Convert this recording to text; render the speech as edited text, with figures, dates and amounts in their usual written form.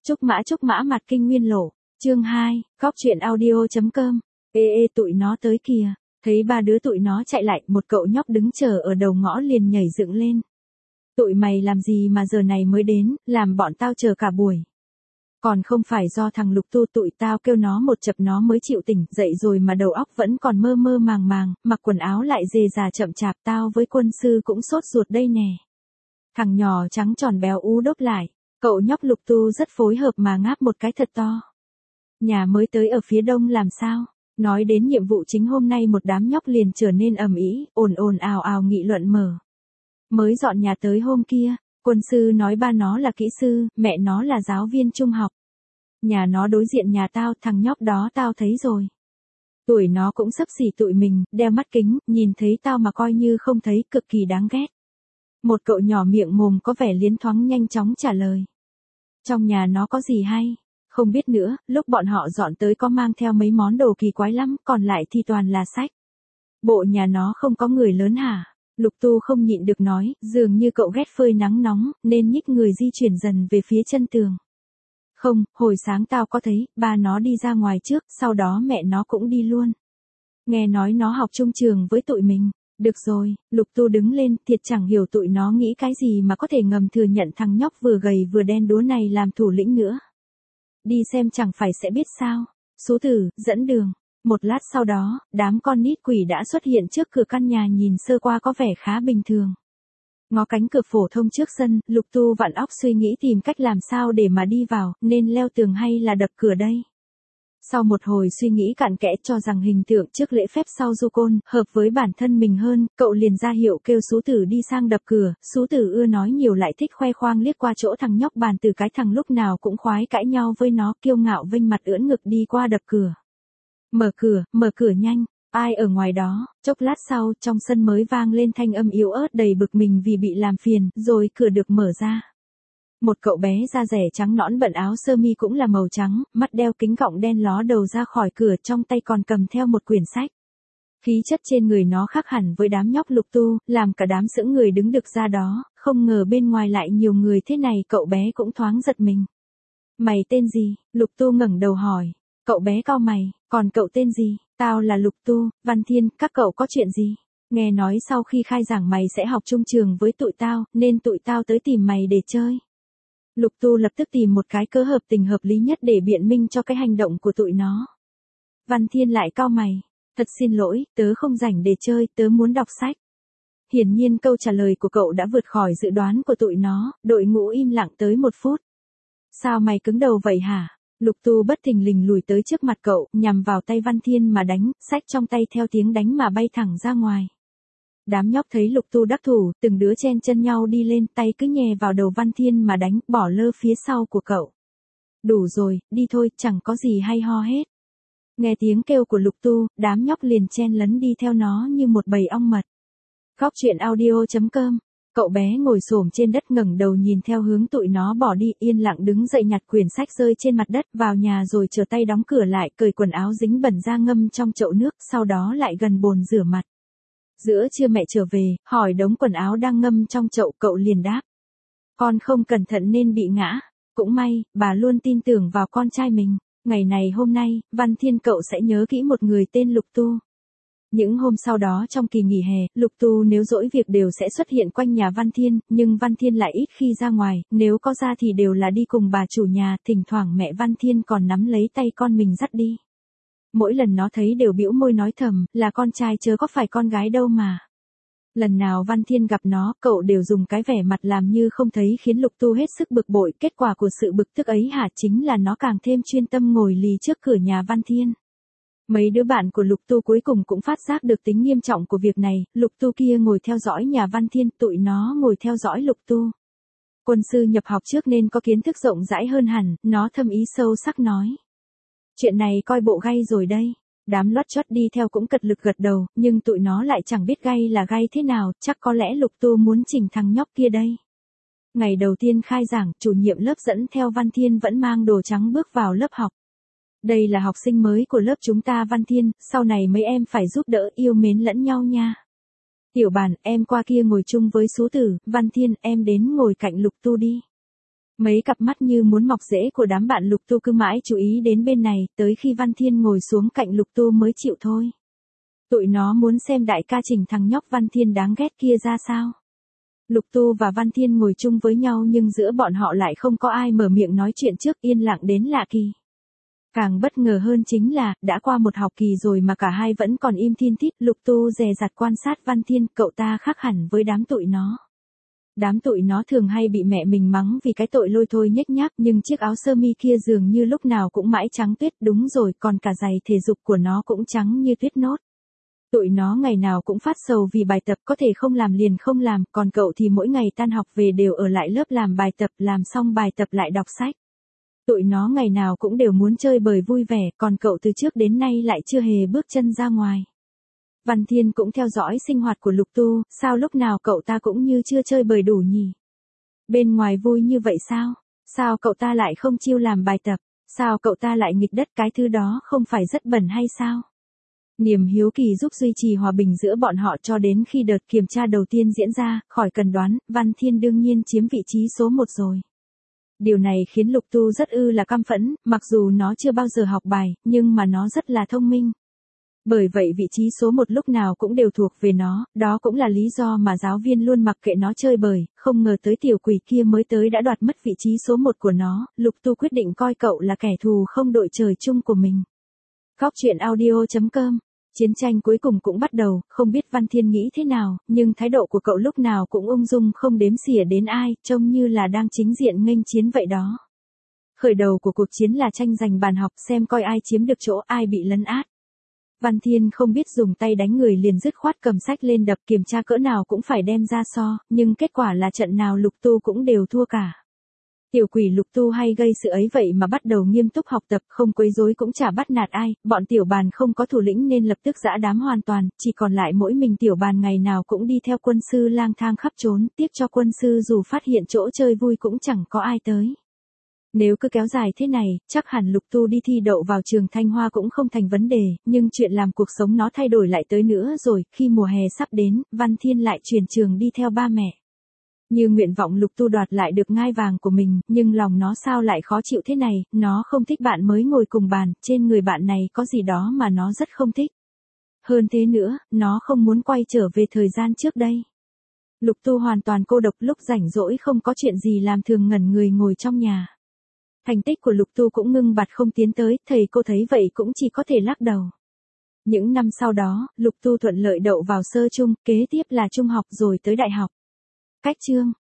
Trúc mã mặt kinh nguyên lộ, chương 2, góc truyện audio.com, ê tụi nó tới kìa, thấy ba đứa tụi nó chạy lại, một cậu nhóc đứng chờ ở đầu ngõ liền nhảy dựng lên. Tụi mày làm gì mà giờ này mới đến, làm bọn tao chờ cả buổi. Còn không phải do thằng Lục Tu tụi tao kêu nó một chập nó mới chịu tỉnh, dậy rồi mà đầu óc vẫn còn mơ mơ màng màng, mặc quần áo lại dề dà chậm chạp, tao với quân sư cũng sốt ruột đây nè. Thằng nhỏ trắng tròn béo ú đốp lại, cậu nhóc Lục Tu rất phối hợp mà ngáp một cái thật to. Nhà mới tới ở phía đông làm sao? Nói đến nhiệm vụ chính hôm nay một đám nhóc liền trở nên ầm ĩ, ồn ào ào nghị luận mở. Mới dọn nhà tới hôm kia, quân sư nói ba nó là kỹ sư, mẹ nó là giáo viên trung học. Nhà nó đối diện nhà tao, thằng nhóc đó tao thấy rồi. Tuổi nó cũng xấp xỉ tụi mình, đeo mắt kính, nhìn thấy tao mà coi như không thấy, cực kỳ đáng ghét. Một cậu nhỏ miệng mồm có vẻ liến thoáng nhanh chóng trả lời. Trong nhà nó có gì hay? Không biết nữa, lúc bọn họ dọn tới có mang theo mấy món đồ kỳ quái lắm, còn lại thì toàn là sách. Bộ nhà nó không có người lớn hả? Lục Tu không nhịn được nói, dường như cậu ghét phơi nắng nóng, nên nhích người di chuyển dần về phía chân tường. Không, hồi sáng tao có thấy, ba nó đi ra ngoài trước, sau đó mẹ nó cũng đi luôn. Nghe nói nó học chung trường với tụi mình. Được rồi, Lục Tu đứng lên, thiệt chẳng hiểu tụi nó nghĩ cái gì mà có thể ngầm thừa nhận thằng nhóc vừa gầy vừa đen đúa này làm thủ lĩnh nữa. Đi xem chẳng phải sẽ biết sao. Sú Tử, dẫn đường. Một lát sau đó, đám con nít quỷ đã xuất hiện trước cửa căn nhà nhìn sơ qua có vẻ khá bình thường. Ngó cánh cửa phổ thông trước sân, Lục Tu vặn óc suy nghĩ tìm cách làm sao để mà đi vào, nên leo tường hay là đập cửa đây. Sau một hồi suy nghĩ cặn kẽ cho rằng hình tượng trước lễ phép sau du côn, hợp với bản thân mình hơn, cậu liền ra hiệu kêu Sú Tử đi sang đập cửa. Sú Tử ưa nói nhiều lại thích khoe khoang liếc qua chỗ thằng nhóc bàn từ cái thằng lúc nào cũng khoái cãi nhau với nó, kiêu ngạo vênh mặt ưỡn ngực đi qua đập cửa. Mở cửa nhanh, ai ở ngoài đó? Chốc lát sau, trong sân mới vang lên thanh âm yếu ớt đầy bực mình vì bị làm phiền, rồi cửa được mở ra. Một cậu bé da rẻ trắng nõn bận áo sơ mi cũng là màu trắng, mắt đeo kính cọng đen ló đầu ra khỏi cửa, trong tay còn cầm theo một quyển sách. Khí chất trên người nó khác hẳn với đám nhóc Lục Tu, làm cả đám sững người đứng được ra đó, không ngờ bên ngoài lại nhiều người thế này, cậu bé cũng thoáng giật mình. Mày tên gì? Lục Tu ngẩng đầu hỏi. Cậu bé cau mày, còn cậu tên gì? Tao là Lục Tu, Văn Thiên, các cậu có chuyện gì? Nghe nói sau khi khai giảng mày sẽ học chung trường với tụi tao, nên tụi tao tới tìm mày để chơi. Lục Tu lập tức tìm một cái cớ hợp tình hợp lý nhất để biện minh cho cái hành động của tụi nó. Văn Thiên lại cau mày, thật xin lỗi, tớ không rảnh để chơi, tớ muốn đọc sách. Hiển nhiên câu trả lời của cậu đã vượt khỏi dự đoán của tụi nó, đội ngũ im lặng tới 1 phút. Sao mày cứng đầu vậy hả? Lục Tu bất thình lình lùi tới trước mặt cậu, nhằm vào tay Văn Thiên mà đánh, sách trong tay theo tiếng đánh mà bay thẳng ra ngoài. Đám nhóc thấy Lục Tu đắc thủ, từng đứa chen chân nhau đi lên, tay cứ nhè vào đầu Văn Thiên mà đánh, bỏ lơ phía sau của cậu. Đủ rồi, đi thôi, chẳng có gì hay ho hết. Nghe tiếng kêu của Lục Tu, đám nhóc liền chen lấn đi theo nó như một bầy ong mật. Góc truyện audio.com. Cậu bé ngồi xổm trên đất ngẩng đầu nhìn theo hướng tụi nó bỏ đi, yên lặng đứng dậy nhặt quyển sách rơi trên mặt đất, vào nhà rồi trở tay đóng cửa lại, cởi quần áo dính bẩn ra ngâm trong chậu nước, sau đó lại gần bồn rửa mặt. Giữa trưa mẹ trở về, hỏi đống quần áo đang ngâm trong chậu, cậu liền đáp. Con không cẩn thận nên bị ngã. Cũng may, bà luôn tin tưởng vào con trai mình. Ngày này hôm nay, Văn Thiên cậu sẽ nhớ kỹ một người tên Lục Tu. Những hôm sau đó trong kỳ nghỉ hè, Lục Tu nếu dỗi việc đều sẽ xuất hiện quanh nhà Văn Thiên, nhưng Văn Thiên lại ít khi ra ngoài, nếu có ra thì đều là đi cùng bà chủ nhà, thỉnh thoảng mẹ Văn Thiên còn nắm lấy tay con mình dắt đi. Mỗi lần nó thấy đều bĩu môi nói thầm, là con trai chớ có phải con gái đâu mà. Lần nào Văn Thiên gặp nó, cậu đều dùng cái vẻ mặt làm như không thấy, khiến Lục Tu hết sức bực bội. Kết quả của sự bực tức ấy hả chính là nó càng thêm chuyên tâm ngồi lì trước cửa nhà Văn Thiên. Mấy đứa bạn của Lục Tu cuối cùng cũng phát giác được tính nghiêm trọng của việc này, Lục Tu kia ngồi theo dõi nhà Văn Thiên, tụi nó ngồi theo dõi Lục Tu. Quân sư nhập học trước nên có kiến thức rộng rãi hơn hẳn, nó thâm ý sâu sắc nói. Chuyện này coi bộ gay rồi đây. Đám lót chót đi theo cũng cật lực gật đầu, nhưng tụi nó lại chẳng biết gay là gay thế nào, chắc có lẽ Lục Tu muốn chỉnh thằng nhóc kia đây. Ngày đầu tiên khai giảng, chủ nhiệm lớp dẫn theo Văn Thiên vẫn mang đồ trắng bước vào lớp học. Đây là học sinh mới của lớp chúng ta Văn Thiên, sau này mấy em phải giúp đỡ yêu mến lẫn nhau nha. Tiểu Bàn, em qua kia ngồi chung với Sú Tử, Văn Thiên, em đến ngồi cạnh Lục Tu đi. Mấy cặp mắt như muốn mọc rễ của đám bạn Lục Tu cứ mãi chú ý đến bên này, tới khi Văn Thiên ngồi xuống cạnh Lục Tu mới chịu thôi. Tụi nó muốn xem đại ca chỉnh thằng nhóc Văn Thiên đáng ghét kia ra sao. Lục Tu và Văn Thiên ngồi chung với nhau nhưng giữa bọn họ lại không có ai mở miệng nói chuyện trước, yên lặng đến lạ kỳ. Càng bất ngờ hơn chính là, đã qua một học kỳ rồi mà cả hai vẫn còn im thin thít. Lục Tu dè dặt quan sát Văn Thiên, cậu ta khác hẳn với đám tụi nó. Đám tụi nó thường hay bị mẹ mình mắng vì cái tội lôi thôi nhếch nhác, nhưng chiếc áo sơ mi kia dường như lúc nào cũng mãi trắng tuyết. Đúng rồi, còn cả giày thể dục của nó cũng trắng như tuyết nốt. Tụi nó ngày nào cũng phát sầu vì bài tập, có thể không làm liền không làm, còn cậu thì mỗi ngày tan học về đều ở lại lớp làm bài tập, làm xong bài tập lại đọc sách. Tụi nó ngày nào cũng đều muốn chơi bời vui vẻ, còn cậu từ trước đến nay lại chưa hề bước chân ra ngoài. Văn Thiên cũng theo dõi sinh hoạt của Lục Tu, sao lúc nào cậu ta cũng như chưa chơi bời đủ nhỉ? Bên ngoài vui như vậy sao? Sao cậu ta lại không chiêu làm bài tập? Sao cậu ta lại nghịch đất, cái thứ đó không phải rất bẩn hay sao? Niềm hiếu kỳ giúp duy trì hòa bình giữa bọn họ cho đến khi đợt kiểm tra đầu tiên diễn ra, khỏi cần đoán, Văn Thiên đương nhiên chiếm vị trí số 1 rồi. Điều này khiến Lục Tu rất là căm phẫn, mặc dù nó chưa bao giờ học bài, nhưng mà nó rất là thông minh. Bởi vậy vị trí số 1 lúc nào cũng đều thuộc về nó, đó cũng là lý do mà giáo viên luôn mặc kệ nó chơi bời, không ngờ tới tiểu quỷ kia mới tới đã đoạt mất vị trí số 1 của nó. Lục Tu quyết định coi cậu là kẻ thù không đội trời chung của mình. Góc truyện audio.com. Chiến tranh cuối cùng cũng bắt đầu, không biết Văn Thiên nghĩ thế nào, nhưng thái độ của cậu lúc nào cũng ung dung không đếm xỉa đến ai, trông như là đang chính diện nghênh chiến vậy đó. Khởi đầu của cuộc chiến là tranh giành bàn học, xem coi ai chiếm được chỗ, ai bị lấn át. Văn Thiên không biết dùng tay đánh người liền dứt khoát cầm sách lên đập, kiểm tra cỡ nào cũng phải đem ra so, nhưng kết quả là trận nào Lục Tu cũng đều thua cả. Tiểu quỷ Lục Tu hay gây sự ấy vậy mà bắt đầu nghiêm túc học tập, không quấy rối cũng chả bắt nạt ai, bọn tiểu bàn không có thủ lĩnh nên lập tức giã đám hoàn toàn, chỉ còn lại mỗi mình tiểu bàn ngày nào cũng đi theo quân sư lang thang khắp trốn, tiếp cho quân sư dù phát hiện chỗ chơi vui cũng chẳng có ai tới. Nếu cứ kéo dài thế này, chắc hẳn Lục Tu đi thi đậu vào trường Thanh Hoa cũng không thành vấn đề, nhưng chuyện làm cuộc sống nó thay đổi lại tới nữa rồi, khi mùa hè sắp đến, Văn Thiên lại chuyển trường đi theo ba mẹ. Như nguyện vọng Lục Tu đoạt lại được ngai vàng của mình, nhưng lòng nó sao lại khó chịu thế này, nó không thích bạn mới ngồi cùng bàn, trên người bạn này có gì đó mà nó rất không thích. Hơn thế nữa, nó không muốn quay trở về thời gian trước đây. Lục Tu hoàn toàn cô độc, lúc rảnh rỗi không có chuyện gì làm thường ngẩn người ngồi trong nhà. Thành tích của Lục Tu cũng ngưng bặt không tiến tới, thầy cô thấy vậy cũng chỉ có thể lắc đầu. Những năm sau đó, Lục Tu thuận lợi đậu vào sơ trung, kế tiếp là trung học rồi tới đại học. Cách chương